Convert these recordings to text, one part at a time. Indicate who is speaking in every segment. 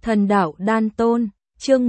Speaker 1: Thần đạo đan tôn, chương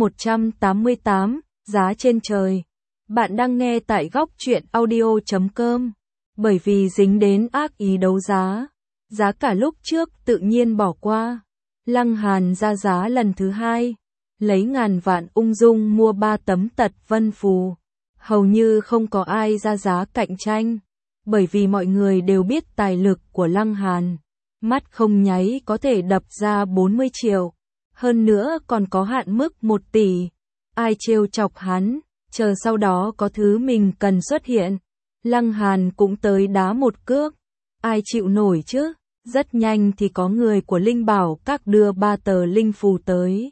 Speaker 1: 188, giá trên trời. Bạn đang nghe tại góc truyện audio.com. Bởi vì dính đến ác ý đấu giá, giá cả lúc trước tự nhiên bỏ qua. Lăng Hàn ra giá lần thứ hai, lấy ngàn vạn ung dung mua 3 tấm tật vân phù. Hầu như không có ai ra giá cạnh tranh, bởi vì mọi người đều biết tài lực của Lăng Hàn. Mắt không nháy có thể đập ra 40 triệu. Hơn nữa còn có hạn mức 1 tỷ. Ai trêu chọc hắn, chờ sau đó có thứ mình cần xuất hiện. Lăng Hàn cũng tới đá một cước. Ai chịu nổi chứ? Rất nhanh thì có người của Linh Bảo Các đưa 3 tờ linh phù tới.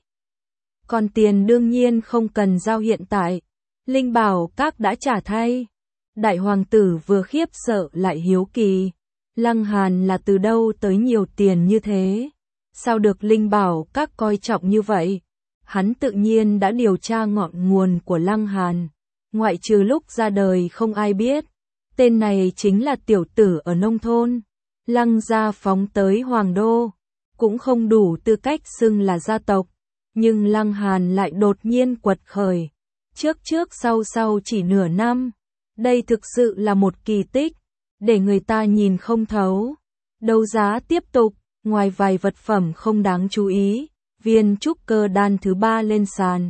Speaker 1: Còn tiền đương nhiên không cần giao hiện tại. Linh Bảo Các đã trả thay. Đại hoàng tử vừa khiếp sợ lại hiếu kỳ. Lăng Hàn là từ đâu tới nhiều tiền như thế? Sao được Linh Bảo Các coi trọng như vậy? Hắn tự nhiên đã điều tra ngọn nguồn của Lăng Hàn. Ngoại trừ lúc ra đời không ai biết. Tên này chính là tiểu tử ở nông thôn. Lăng gia phóng tới Hoàng Đô. Cũng không đủ tư cách xưng là gia tộc. Nhưng Lăng Hàn lại đột nhiên quật khởi. Trước sau chỉ nửa năm. Đây thực sự là một kỳ tích. Để người ta nhìn không thấu. Đấu giá tiếp tục. Ngoài vài vật phẩm không đáng chú ý, viên trúc cơ đan thứ 3 lên sàn.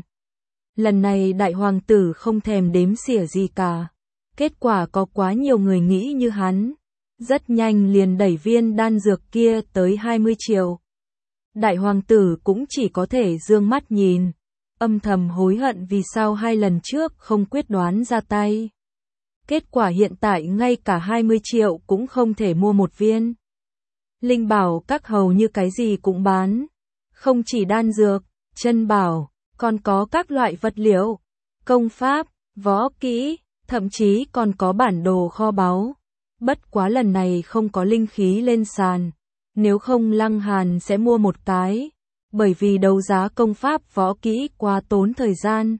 Speaker 1: Lần này đại hoàng tử không thèm đếm xỉa gì cả. Kết quả có quá nhiều người nghĩ như hắn. Rất nhanh liền đẩy viên đan dược kia tới 20 triệu. Đại hoàng tử cũng chỉ có thể dương mắt nhìn. Âm thầm hối hận vì sao 2 lần trước không quyết đoán ra tay. Kết quả hiện tại ngay cả 20 triệu cũng không thể mua một viên. Linh Bảo Các hầu như cái gì cũng bán. Không chỉ đan dược, chân bảo, còn có các loại vật liệu, công pháp, võ kỹ, thậm chí còn có bản đồ kho báu. Bất quá lần này không có linh khí lên sàn. Nếu không Lăng Hàn sẽ mua một cái. Bởi vì đấu giá công pháp võ kỹ quá tốn thời gian.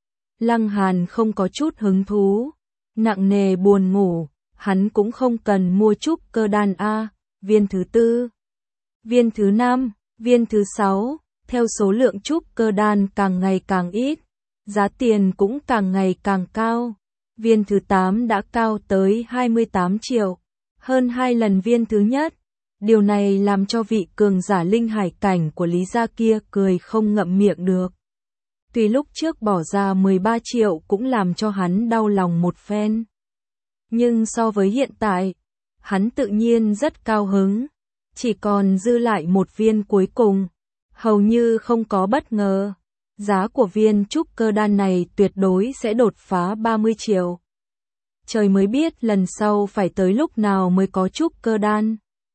Speaker 1: Lăng Hàn không có chút hứng thú. Nặng nề buồn ngủ. Hắn cũng không cần mua trúc cơ đan A. Viên thứ 4, viên thứ 5, viên thứ 6, theo số lượng trúc cơ đan càng ngày càng ít, giá tiền cũng càng ngày càng cao. Viên thứ 8 đã cao tới 28 triệu, hơn 2 lần viên thứ nhất. Điều này làm cho vị cường giả linh hải cảnh của Lý gia kia cười không ngậm miệng được. Tuy lúc trước bỏ ra 13 triệu cũng làm cho hắn đau lòng một phen. Nhưng so với hiện tại, hắn tự nhiên rất cao hứng, chỉ còn dư lại một viên cuối cùng, hầu như không có bất ngờ. Giá của viên trúc cơ đan này tuyệt đối sẽ đột phá 30 triệu. Trời mới biết lần sau phải tới lúc nào mới có trúc cơ đan.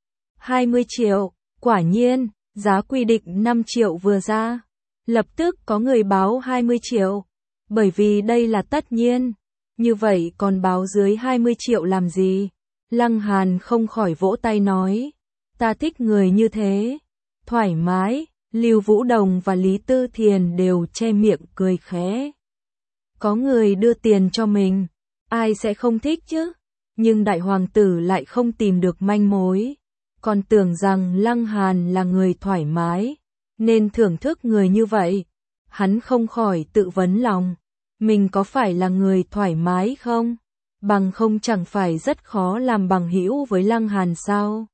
Speaker 1: 20 triệu, quả nhiên, giá quy định 5 triệu vừa ra. Lập tức có người báo 20 triệu, bởi vì đây là tất nhiên. Như vậy còn báo dưới 20 triệu làm gì? Lăng Hàn không khỏi vỗ tay nói, ta thích người như thế, thoải mái. Lưu Vũ Đồng và Lý Tư Thiền đều che miệng cười khẽ. Có người đưa tiền cho mình, ai sẽ không thích chứ? Nhưng đại hoàng tử lại không tìm được manh mối, còn tưởng rằng Lăng Hàn là người thoải mái, nên thưởng thức người như vậy. Hắn không khỏi tự vấn lòng, mình có phải là người thoải mái không? Bằng không chẳng phải rất khó làm bằng hữu với Lăng Hàn sao?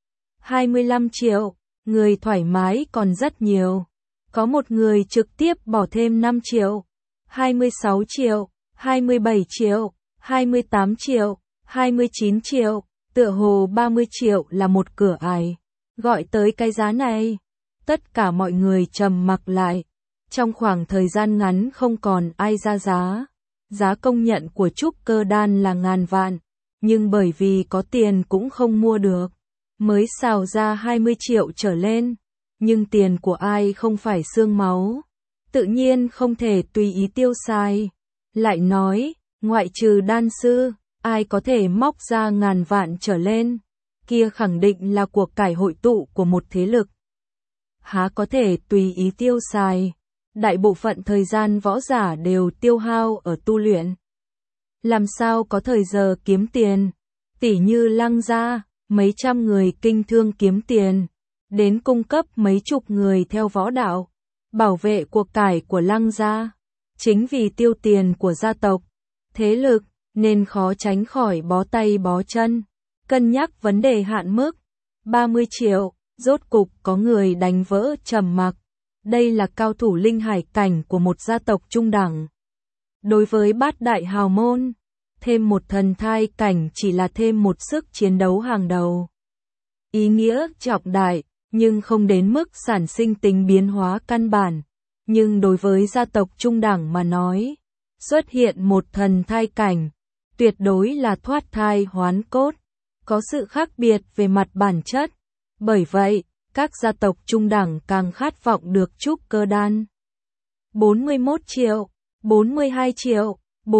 Speaker 1: 25 triệu, người thoải mái còn rất nhiều. Có một người trực tiếp bỏ thêm 5 triệu, 26 triệu, 27 triệu, 28 triệu, 29 triệu, tựa hồ 30 triệu là một cửa ải. Gọi tới cái giá này, tất cả mọi người trầm mặc lại. Trong khoảng thời gian ngắn không còn ai ra giá. Giá công nhận của trúc cơ đan là ngàn vạn, nhưng bởi vì có tiền cũng không mua được, mới xào ra 20 triệu trở lên. Nhưng tiền của ai không phải xương máu, tự nhiên không thể tùy ý tiêu xài. Lại nói, ngoại trừ đan sư, ai có thể móc ra ngàn vạn trở lên, kia khẳng định là cuộc cải hội tụ của một thế lực. Há có thể tùy ý tiêu xài. Đại bộ phận thời gian võ giả đều tiêu hao ở tu luyện. Làm sao có thời giờ kiếm tiền? Tỉ như Lăng gia, mấy trăm người kinh thương kiếm tiền, đến cung cấp mấy chục người theo võ đạo. bảo vệ cuộc cải của Lăng gia. Chính vì tiêu tiền của gia tộc, thế lực, nên khó tránh khỏi bó tay bó chân. Cân nhắc vấn đề hạn mức 30 triệu, rốt cục có người đánh vỡ trầm mặc. Đây là cao thủ linh hải cảnh của một gia tộc trung đẳng. Đối với bát đại hào môn, thêm một thần thai cảnh chỉ là thêm một sức chiến đấu hàng đầu. Ý nghĩa trọng đại, nhưng không đến mức sản sinh tính biến hóa căn bản. Nhưng đối với gia tộc trung đẳng mà nói, xuất hiện một thần thai cảnh, tuyệt đối là thoát thai hoán cốt, có sự khác biệt về mặt bản chất. Bởi vậy, các gia tộc trung đẳng càng khát vọng được trúc cơ đan. 41 triệu, 42 triệu,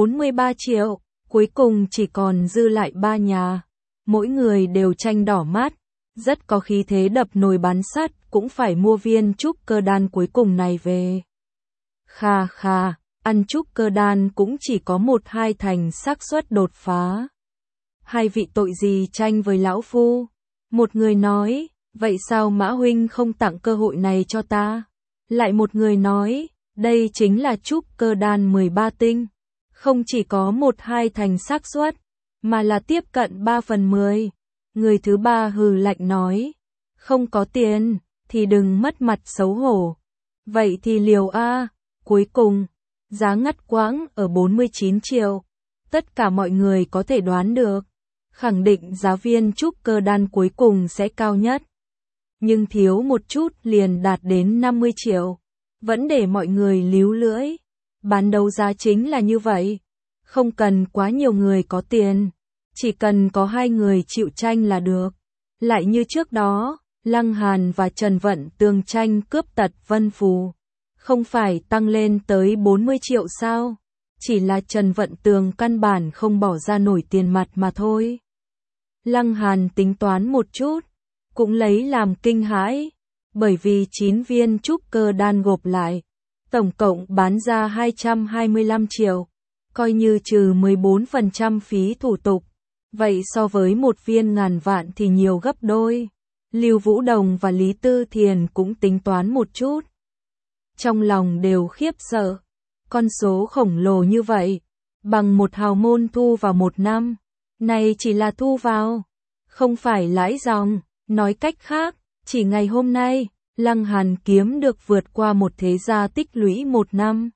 Speaker 1: 43 triệu, cuối cùng chỉ còn dư lại 3 nhà. Mỗi người đều tranh đỏ mắt, rất có khí thế đập nồi bán sắt cũng phải mua viên trúc cơ đan cuối cùng này về. Khà khà, ăn trúc cơ đan cũng chỉ có 1-2 thành xác suất đột phá. Hai vị tội gì tranh với lão phu? Một người nói, vậy sao Mã huynh không tặng cơ hội này cho ta? Lại một người nói, đây chính là trúc cơ đan 13 tinh, không chỉ có 1-2 thành xác suất, mà là tiếp cận 3/10. Người thứ ba hừ lạnh nói, không có tiền, thì đừng mất mặt xấu hổ. Vậy thì liều a. Cuối cùng, giá ngắt quãng ở 49 triệu. Tất cả mọi người có thể đoán được, khẳng định giá viên trúc cơ đan cuối cùng sẽ cao nhất. Nhưng thiếu một chút liền đạt đến 50 triệu. Vẫn để mọi người líu lưỡi. Bán đấu giá chính là như vậy. Không cần quá nhiều người có tiền. Chỉ cần có 2 người chịu tranh là được. Lại như trước đó, Lăng Hàn và Trần Vận Tường tranh cướp tật Vân Phù. Không phải tăng lên tới 40 triệu sao? Chỉ là Trần Vận Tường căn bản không bỏ ra nổi tiền mặt mà thôi. Lăng Hàn tính toán một chút, cũng lấy làm kinh hãi, bởi vì 9 viên trúc cơ đan gộp lại, tổng cộng bán ra 225 triệu, coi như trừ 14% phí thủ tục. Vậy so với một viên ngàn vạn thì nhiều gấp đôi. Lưu Vũ Đồng và Lý Tư Thiền cũng tính toán một chút. Trong lòng đều khiếp sợ. Con số khổng lồ như vậy, bằng một hào môn thu vào một năm. Này chỉ là thu vào, không phải lãi dòng. Nói cách khác, chỉ ngày hôm nay, Lăng Hàn kiếm được vượt qua một thế gia tích lũy một năm.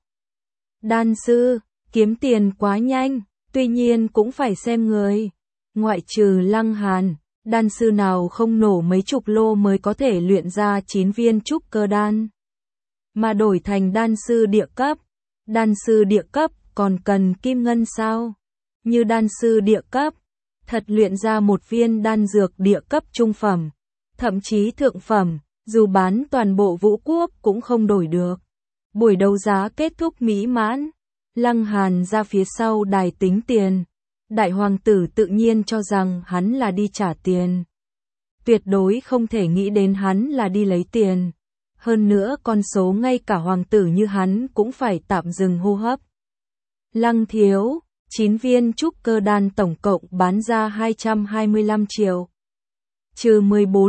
Speaker 1: Đan sư, kiếm tiền quá nhanh, tuy nhiên cũng phải xem người. Ngoại trừ Lăng Hàn, đan sư nào không nổ mấy chục lô mới có thể luyện ra 9 viên trúc cơ đan. Mà đổi thành đan sư địa cấp. Đan sư địa cấp còn cần kim ngân sao? Như đan sư địa cấp, thật luyện ra một viên đan dược địa cấp trung phẩm, thậm chí thượng phẩm, dù bán toàn bộ Vũ Quốc cũng không đổi được. Buổi đấu giá kết thúc mỹ mãn, Lăng Hàn ra phía sau đài tính tiền. Đại hoàng tử tự nhiên cho rằng hắn là đi trả tiền. Tuyệt đối không thể nghĩ đến hắn là đi lấy tiền. Hơn nữa con số ngay cả hoàng tử như hắn cũng phải tạm dừng hô hấp. Lăng thiếu, 9 viên trúc cơ đan tổng cộng bán ra 225 triệu. Trừ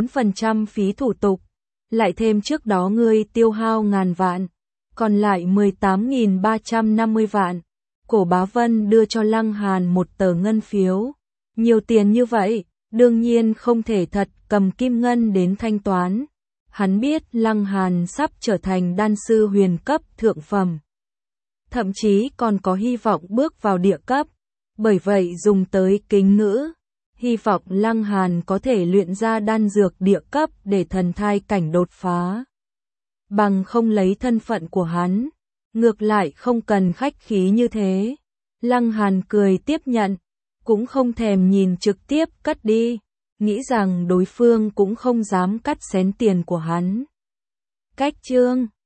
Speaker 1: 14% phí thủ tục, lại thêm trước đó ngươi tiêu hao ngàn vạn, còn lại 18.350 vạn. Cổ Bá Vân đưa cho Lăng Hàn một tờ ngân phiếu. Nhiều tiền như vậy, đương nhiên không thể thật cầm kim ngân đến thanh toán. Hắn biết Lăng Hàn sắp trở thành đan sư huyền cấp thượng phẩm. Thậm chí còn có hy vọng bước vào địa cấp. Bởi vậy dùng tới kính ngữ. Hy vọng Lăng Hàn có thể luyện ra đan dược địa cấp để thần thai cảnh đột phá. Bằng không lấy thân phận của hắn. Ngược lại không cần khách khí như thế. Lăng Hàn cười tiếp nhận. Cũng không thèm nhìn trực tiếp cất đi. Nghĩ rằng đối phương cũng không dám cắt xén tiền của hắn. Cách chương